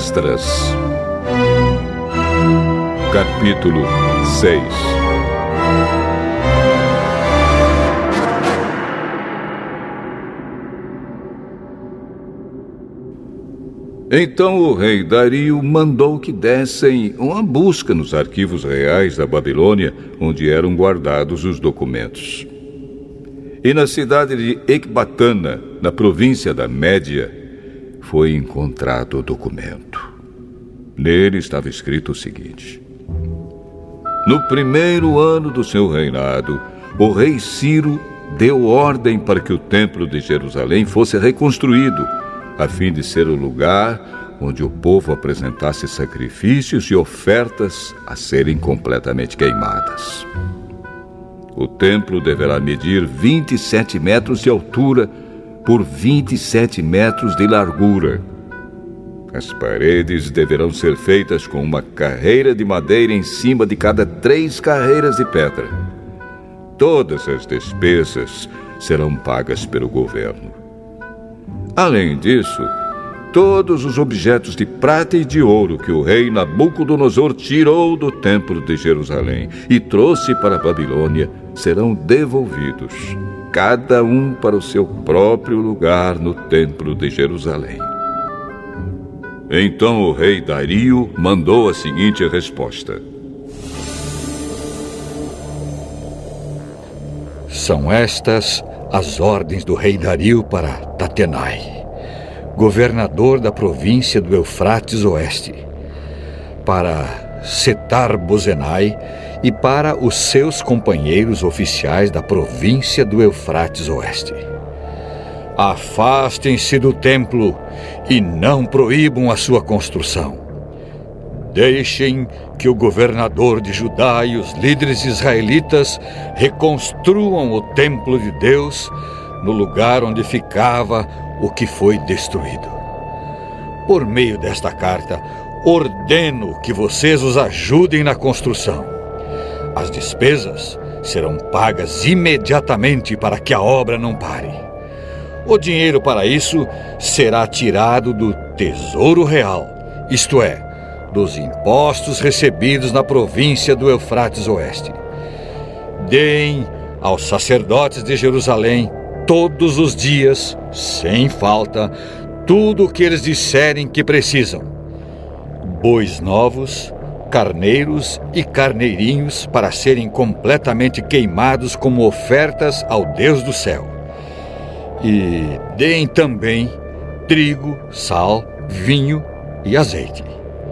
Esdras, capítulo 6. Então o rei Dario mandou que dessem uma busca nos arquivos reais da Babilônia, onde eram guardados os documentos. E na cidade de Ecbatana, na província da Média, foi encontrado o documento. Nele estava escrito o seguinte: no primeiro ano do seu reinado, o rei Ciro deu ordem para que o templo de Jerusalém fosse reconstruído, a fim de ser o lugar onde o povo apresentasse sacrifícios e ofertas a serem completamente queimadas. O templo deverá medir 27 metros de altura por 27 metros de largura. As paredes deverão ser feitas com uma carreira de madeira em cima de cada 3 carreiras de pedra. Todas as despesas serão pagas pelo governo. Além disso, todos os objetos de prata e de ouro que o rei Nabucodonosor tirou do templo de Jerusalém e trouxe para a Babilônia serão devolvidos, cada um para o seu próprio lugar no templo de Jerusalém. Então o rei Dario mandou a seguinte resposta: são estas as ordens do rei Dario para Tatenai, governador da província do Eufrates Oeste, para Setar-Bozenai e para os seus companheiros oficiais da província do Eufrates Oeste. Afastem-se do templo e não proíbam a sua construção. Deixem que o governador de Judá e os líderes israelitas reconstruam o templo de Deus no lugar onde ficava o que foi destruído. Por meio desta carta, ordeno que vocês os ajudem na construção. As despesas serão pagas imediatamente para que a obra não pare. O dinheiro para isso será tirado do Tesouro Real, isto é, dos impostos recebidos na província do Eufrates Oeste. Deem aos sacerdotes de Jerusalém todos os dias, sem falta, tudo o que eles disserem que precisam: bois novos, carneiros e carneirinhos para serem completamente queimados como ofertas ao Deus do céu. E deem também trigo, sal, vinho e azeite.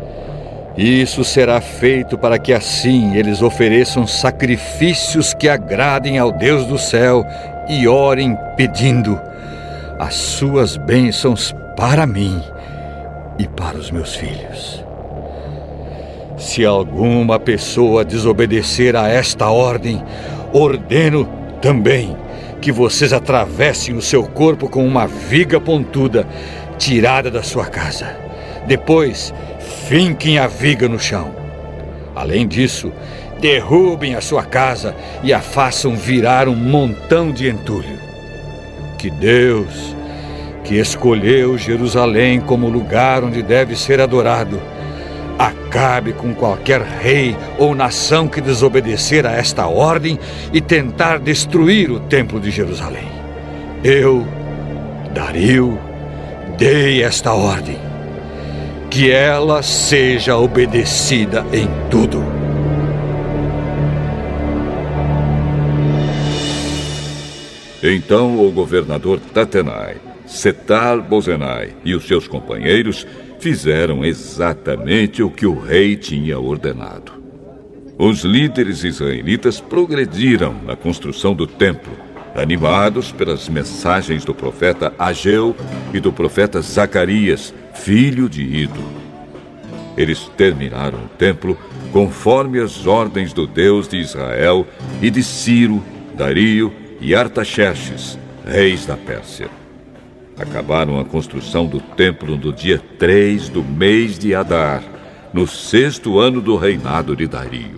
Isso será feito para que assim eles ofereçam sacrifícios que agradem ao Deus do céu e orem pedindo as suas bênçãos para mim e para os meus filhos. Se alguma pessoa desobedecer a esta ordem, ordeno também que vocês atravessem o seu corpo com uma viga pontuda tirada da sua casa. Depois, finquem a viga no chão. Além disso, derrubem a sua casa e a façam virar um montão de entulho. Que Deus, que escolheu Jerusalém como lugar onde deve ser adorado, acabe com qualquer rei ou nação que desobedecer a esta ordem e tentar destruir o templo de Jerusalém. Eu, Dario, dei esta ordem. Que ela seja obedecida em tudo. Então o governador Tatenai, Setar-Bozenai e os seus companheiros fizeram exatamente o que o rei tinha ordenado. Os líderes israelitas progrediram na construção do templo, animados pelas mensagens do profeta Ageu e do profeta Zacarias, filho de Ido. Eles terminaram o templo conforme as ordens do Deus de Israel e de Ciro, Dario e Artaxerxes, reis da Pérsia. Acabaram a construção do templo no dia 3 do mês de Adar, no 6º ano do reinado de Dario.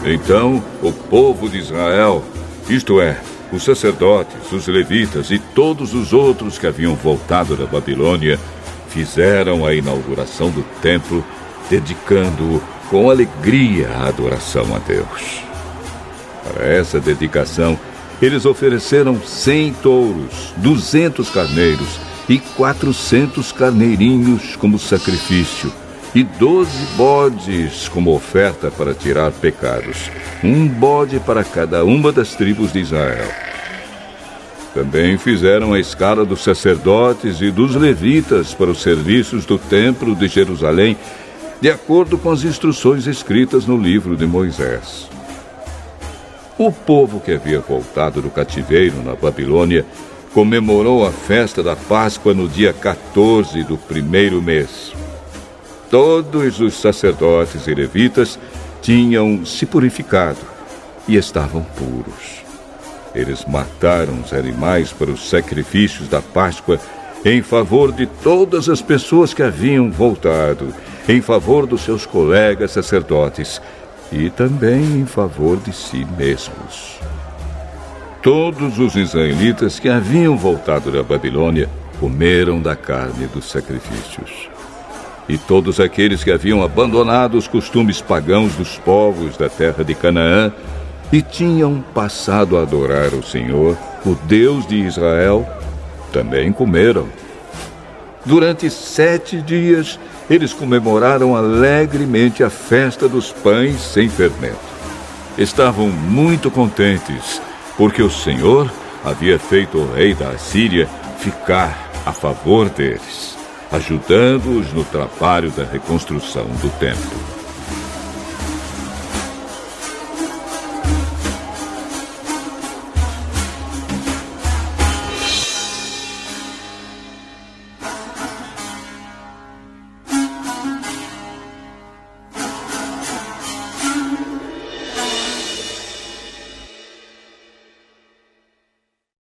Então o povo de Israel, isto é, os sacerdotes, os levitas e todos os outros que haviam voltado da Babilônia, fizeram a inauguração do templo, dedicando-o com alegria à adoração a Deus. Para essa dedicação, eles ofereceram 100 touros, 200 carneiros e 400 carneirinhos como sacrifício, e 12 bodes como oferta para tirar pecados, um bode para cada uma das tribos de Israel. Também fizeram a escala dos sacerdotes e dos levitas para os serviços do templo de Jerusalém, de acordo com as instruções escritas no livro de Moisés. O povo que havia voltado do cativeiro na Babilônia comemorou a festa da Páscoa no dia 14 do primeiro mês. Todos os sacerdotes e levitas tinham se purificado e estavam puros. Eles mataram os animais para os sacrifícios da Páscoa em favor de todas as pessoas que haviam voltado, em favor dos seus colegas sacerdotes e também em favor de si mesmos. Todos os israelitas que haviam voltado da Babilônia comeram da carne dos sacrifícios. E todos aqueles que haviam abandonado os costumes pagãos dos povos da terra de Canaã e tinham passado a adorar o Senhor, o Deus de Israel, também comeram. Durante 7 dias, eles comemoraram alegremente a festa dos pães sem fermento. Estavam muito contentes, porque o Senhor havia feito o rei da Assíria ficar a favor deles, ajudando-os no trabalho da reconstrução do templo.